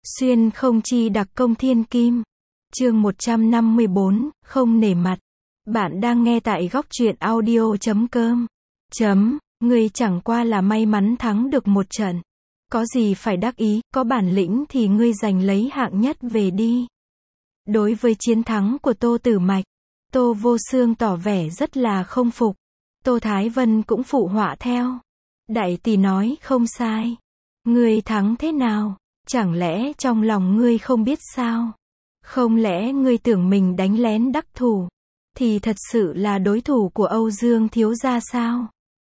Xuyên không chi đặc công thiên kim. Chương 154, không nể mặt. Bạn đang nghe tại góc truyện audio.com. Ngươi chẳng qua là may mắn thắng được một trận. Có gì phải đắc ý, có bản lĩnh thì ngươi giành lấy hạng nhất về đi. Đối với chiến thắng của Tô Tử Mạch, Tô Vô Xương tỏ vẻ rất là không phục. Tô Thái Vân cũng phụ họa theo. Đại tỷ nói không sai. Ngươi thắng thế nào? Chẳng lẽ trong lòng ngươi không biết sao? Không lẽ ngươi tưởng mình đánh lén đắc thủ, thì thật sự là đối thủ của Âu Dương thiếu gia sao?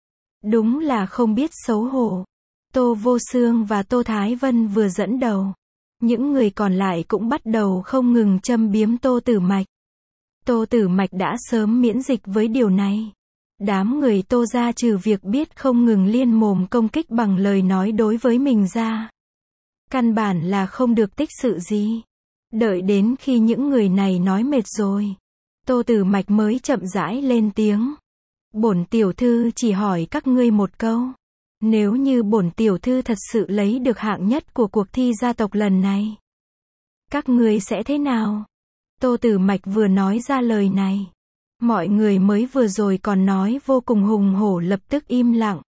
Đúng là không biết xấu hổ. Tô Vô Xương và Tô Thái Vân vừa dẫn đầu, những người còn lại cũng bắt đầu không ngừng châm biếm Tô Tử Mạch. Tô Tử Mạch đã sớm miễn dịch với điều này. Đám người Tô gia trừ việc biết không ngừng liên mồm công kích bằng lời nói đối với mình ra, căn bản là không được tích sự gì. Đợi đến khi những người này nói mệt rồi, Tô Tử Mạch mới chậm rãi lên tiếng. Bổn tiểu thư chỉ hỏi các ngươi một câu. Nếu như bổn tiểu thư thật sự lấy được hạng nhất của cuộc thi gia tộc lần này, các ngươi sẽ thế nào? Tô Tử Mạch vừa nói ra lời này, mọi người mới vừa rồi còn nói vô cùng hùng hổ lập tức im lặng.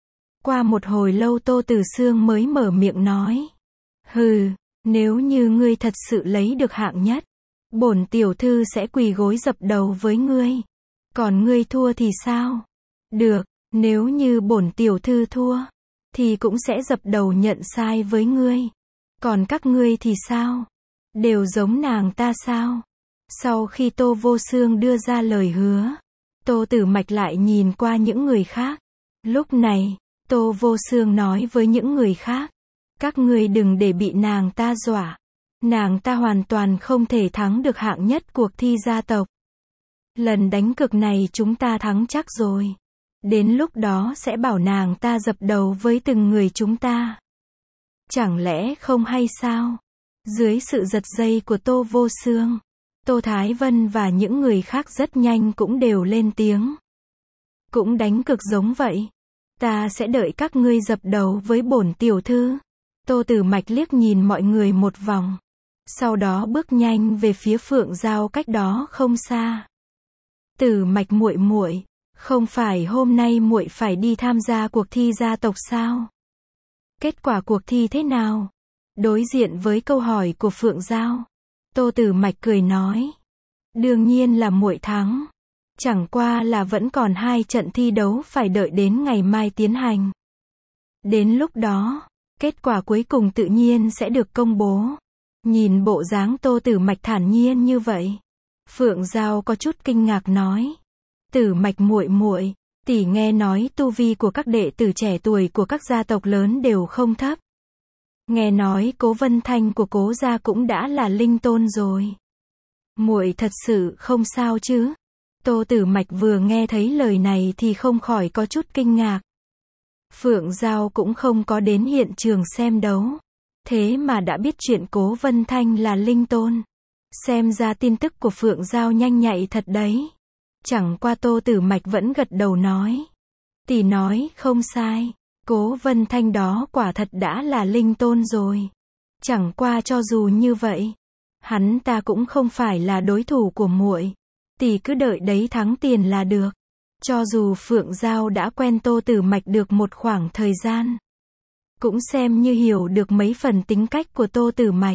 Qua một hồi lâu Tô Tử Xương mới mở miệng nói. Hừ, nếu như ngươi thật sự lấy được hạng nhất, bổn tiểu thư sẽ quỳ gối dập đầu với ngươi. Còn ngươi thua thì sao? Được, nếu như bổn tiểu thư thua, thì cũng sẽ dập đầu nhận sai với ngươi. Còn các ngươi thì sao? Đều giống nàng ta sao? Sau khi Tô Vô Xương đưa ra lời hứa, Tô Tử Mạch lại nhìn qua những người khác. Lúc này, Tô Vô Xương nói với những người khác. Các ngươi đừng để bị nàng ta dọa. Nàng ta hoàn toàn không thể thắng được hạng nhất cuộc thi gia tộc. Lần đánh cược này chúng ta thắng chắc rồi. Đến lúc đó sẽ bảo nàng ta dập đầu với từng người chúng ta. Chẳng lẽ không hay sao? Dưới sự giật dây của Tô Vô Xương, Tô Thái Vân và những người khác rất nhanh cũng đều lên tiếng. Cũng đánh cược giống vậy. Ta sẽ đợi các ngươi dập đầu với bổn tiểu thư. Tô Tử Mạch liếc nhìn mọi người một vòng, sau đó bước nhanh về phía Phượng Giao cách đó không xa. Tử Mạch muội muội, không phải hôm nay muội phải đi tham gia cuộc thi gia tộc sao? Kết quả cuộc thi thế nào? Đối diện với câu hỏi của Phượng Giao, Tô Tử Mạch cười nói. Đương nhiên là muội thắng. Chẳng qua là vẫn còn 2 trận thi đấu phải đợi đến ngày mai tiến hành. Đến lúc đó, kết quả cuối cùng tự nhiên sẽ được công bố. Nhìn bộ dáng Tô Tử Mạch thản nhiên như vậy, Phượng Giao có chút kinh ngạc nói. Tử Mạch muội muội, tỷ nghe nói tu vi của các đệ tử trẻ tuổi của các gia tộc lớn đều không thấp. Nghe nói Cố Vân Thanh của Cố gia cũng đã là linh tôn rồi. Muội thật sự không sao chứ? Tô Tử Mạch vừa nghe thấy lời này thì không khỏi có chút kinh ngạc. Phượng Giao cũng không có đến hiện trường xem đấu, thế mà đã biết chuyện Cố Vân Thanh là linh tôn. Xem ra tin tức của Phượng Giao nhanh nhạy thật đấy. Chẳng qua Tô Tử Mạch vẫn gật đầu nói. Tỷ nói không sai, Cố Vân Thanh đó quả thật đã là linh tôn rồi. Chẳng qua cho dù như vậy, hắn ta cũng không phải là đối thủ của muội. Tỷ cứ đợi đấy thắng tiền là được. Cho dù Phượng Giao đã quen Tô Tử Mạch được một khoảng thời gian, cũng xem như hiểu được mấy phần tính cách của Tô Tử Mạch.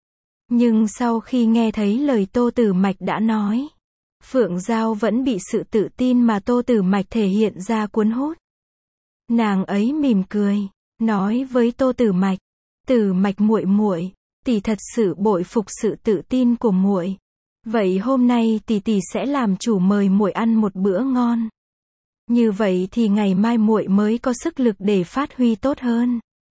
Nhưng sau khi nghe thấy lời Tô Tử Mạch đã nói, Phượng Giao vẫn bị sự tự tin mà Tô Tử Mạch thể hiện ra cuốn hút. Nàng ấy mỉm cười, nói với Tô Tử Mạch, Tử Mạch muội muội, tỷ thật sự bội phục sự tự tin của muội. Vậy hôm nay tỷ sẽ làm chủ mời muội ăn một bữa ngon. Như vậy thì ngày mai muội mới có sức lực để phát huy tốt hơn.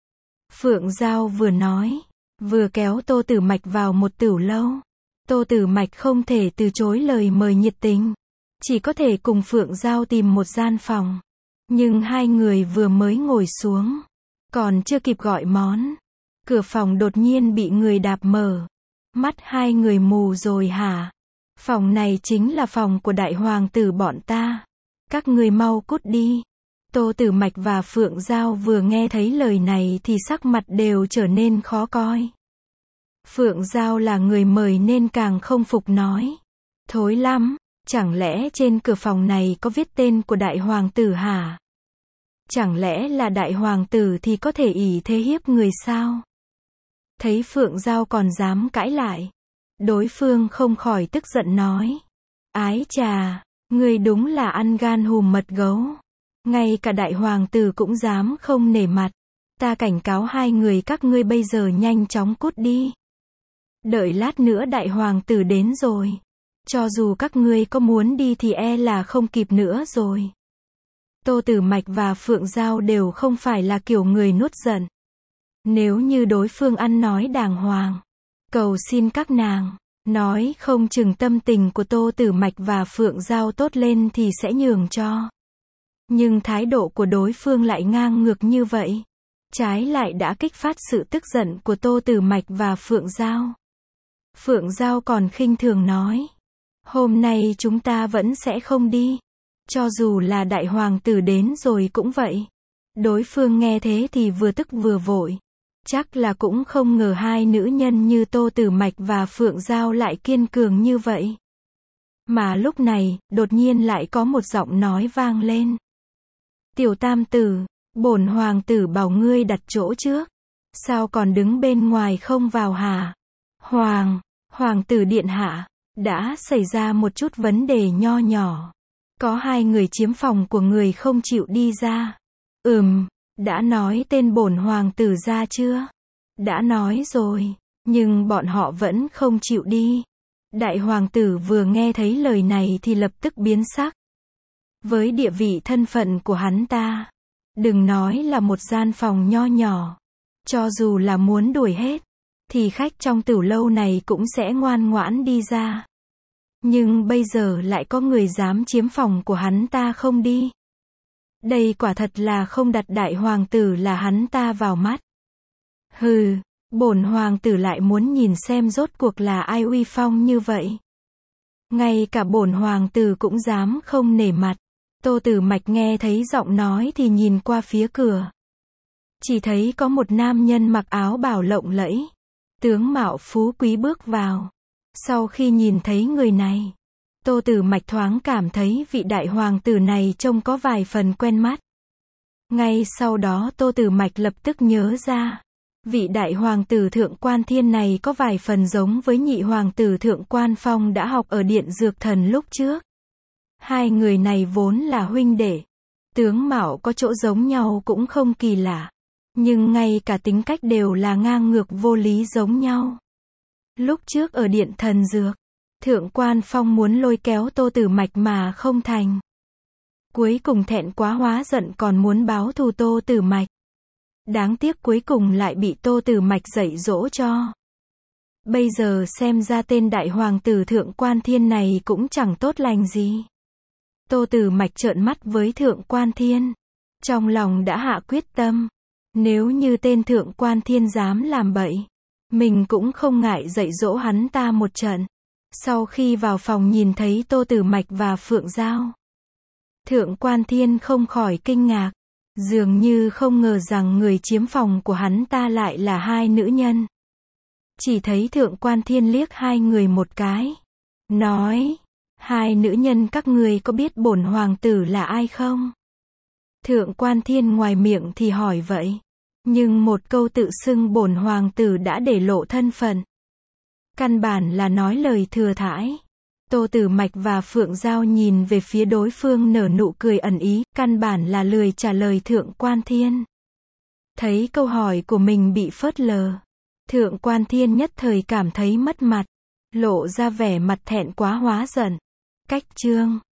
Phượng Giao vừa nói, vừa kéo Tô Tử Mạch vào một tửu lâu. Tô Tử Mạch không thể từ chối lời mời nhiệt tình, chỉ có thể cùng Phượng Giao tìm một gian phòng. Nhưng hai người vừa mới ngồi xuống, còn chưa kịp gọi món, cửa phòng đột nhiên bị người đạp mở. Mắt hai người mù rồi hả? Phòng này chính là phòng của đại hoàng tử bọn ta. Các người mau cút đi. Tô Tử Mạch và Phượng Giao vừa nghe thấy lời này thì sắc mặt đều trở nên khó coi. Phượng Giao là người mời nên càng không phục nói. Thối lắm, chẳng lẽ trên cửa phòng này có viết tên của đại hoàng tử hả? Chẳng lẽ là đại hoàng tử thì có thể ỷ thế hiếp người sao? Thấy Phượng Giao còn dám cãi lại, đối phương không khỏi tức giận nói. Ái chà, ngươi đúng là ăn gan hùm mật gấu. Ngay cả đại hoàng tử cũng dám không nể mặt. Ta cảnh cáo hai người các ngươi bây giờ nhanh chóng cút đi. Đợi lát nữa đại hoàng tử đến rồi. Cho dù các ngươi có muốn đi thì e là không kịp nữa rồi. Tô Tử Mạch và Phượng Giao đều không phải là kiểu người nuốt giận. Nếu như đối phương ăn nói đàng hoàng, cầu xin các nàng, nói không chừng tâm tình của Tô Tử Mạch và Phượng Giao tốt lên thì sẽ nhường cho. Nhưng thái độ của đối phương lại ngang ngược như vậy. Trái lại đã kích phát sự tức giận của Tô Tử Mạch và Phượng Giao. Phượng Giao còn khinh thường nói. Hôm nay chúng ta vẫn sẽ không đi. Cho dù là đại hoàng tử đến rồi cũng vậy. Đối phương nghe thế thì vừa tức vừa vội. Chắc là cũng không ngờ hai nữ nhân như Tô Tử Mạch và Phượng Giao lại kiên cường như vậy. Mà lúc này, đột nhiên lại có một giọng nói vang lên. Tiểu tam tử, bổn hoàng tử bảo ngươi đặt chỗ trước. Sao còn đứng bên ngoài không vào hả? Hoàng tử điện hạ, đã xảy ra một chút vấn đề nho nhỏ. Có hai người chiếm phòng của người không chịu đi ra. Đã nói tên bổn hoàng tử ra chưa? Đã nói rồi, nhưng bọn họ vẫn không chịu đi. Đại hoàng tử vừa nghe thấy lời này thì lập tức biến sắc. Với địa vị thân phận của hắn ta, đừng nói là một gian phòng nho nhỏ, cho dù là muốn đuổi hết, thì khách trong tửu lâu này cũng sẽ ngoan ngoãn đi ra. Nhưng bây giờ lại có người dám chiếm phòng của hắn ta không đi. Đây quả thật là không đặt đại hoàng tử là hắn ta vào mắt. Hừ, bổn hoàng tử lại muốn nhìn xem rốt cuộc là ai uy phong như vậy. Ngay cả bổn hoàng tử cũng dám không nể mặt. Tô Tử Mạch nghe thấy giọng nói thì nhìn qua phía cửa. Chỉ thấy có một nam nhân mặc áo bào lộng lẫy, tướng mạo phú quý bước vào. Sau khi nhìn thấy người này, Tô Tử Mạch thoáng cảm thấy vị đại hoàng tử này trông có vài phần quen mắt. Ngay sau đó Tô Tử Mạch lập tức nhớ ra, vị đại hoàng tử Thượng Quan Thiên này có vài phần giống với nhị hoàng tử Thượng Quan Phong đã học ở Điện Dược Thần lúc trước. Hai người này vốn là huynh đệ, tướng mạo có chỗ giống nhau cũng không kỳ lạ, nhưng ngay cả tính cách đều là ngang ngược vô lý giống nhau. Lúc trước ở Điện Thần Dược, Thượng Quan Phong muốn lôi kéo Tô Tử Mạch mà không thành. Cuối cùng thẹn quá hóa giận còn muốn báo thù Tô Tử Mạch. Đáng tiếc cuối cùng lại bị Tô Tử Mạch dạy dỗ cho. Bây giờ xem ra tên đại hoàng tử Thượng Quan Thiên này cũng chẳng tốt lành gì. Tô Tử Mạch trợn mắt với Thượng Quan Thiên. Trong lòng đã hạ quyết tâm. Nếu như tên Thượng Quan Thiên dám làm bậy, mình cũng không ngại dạy dỗ hắn ta một trận. Sau khi vào phòng nhìn thấy Tô Tử Mạch và Phượng Giao, Thượng Quan Thiên không khỏi kinh ngạc. Dường như không ngờ rằng người chiếm phòng của hắn ta lại là hai nữ nhân. Chỉ thấy Thượng Quan Thiên liếc hai người một cái. Nói, hai nữ nhân các ngươi có biết bổn hoàng tử là ai không? Thượng Quan Thiên ngoài miệng thì hỏi vậy. Nhưng một câu tự xưng bổn hoàng tử đã để lộ thân phận. Căn bản là nói lời thừa thãi. Tô Tử Mạch và Phượng Giao nhìn về phía đối phương nở nụ cười ẩn ý, căn bản là lười trả lời Thượng Quan Thiên. Thấy câu hỏi của mình bị phớt lờ, Thượng Quan Thiên nhất thời cảm thấy mất mặt, lộ ra vẻ mặt thẹn quá hóa giận. Cách chương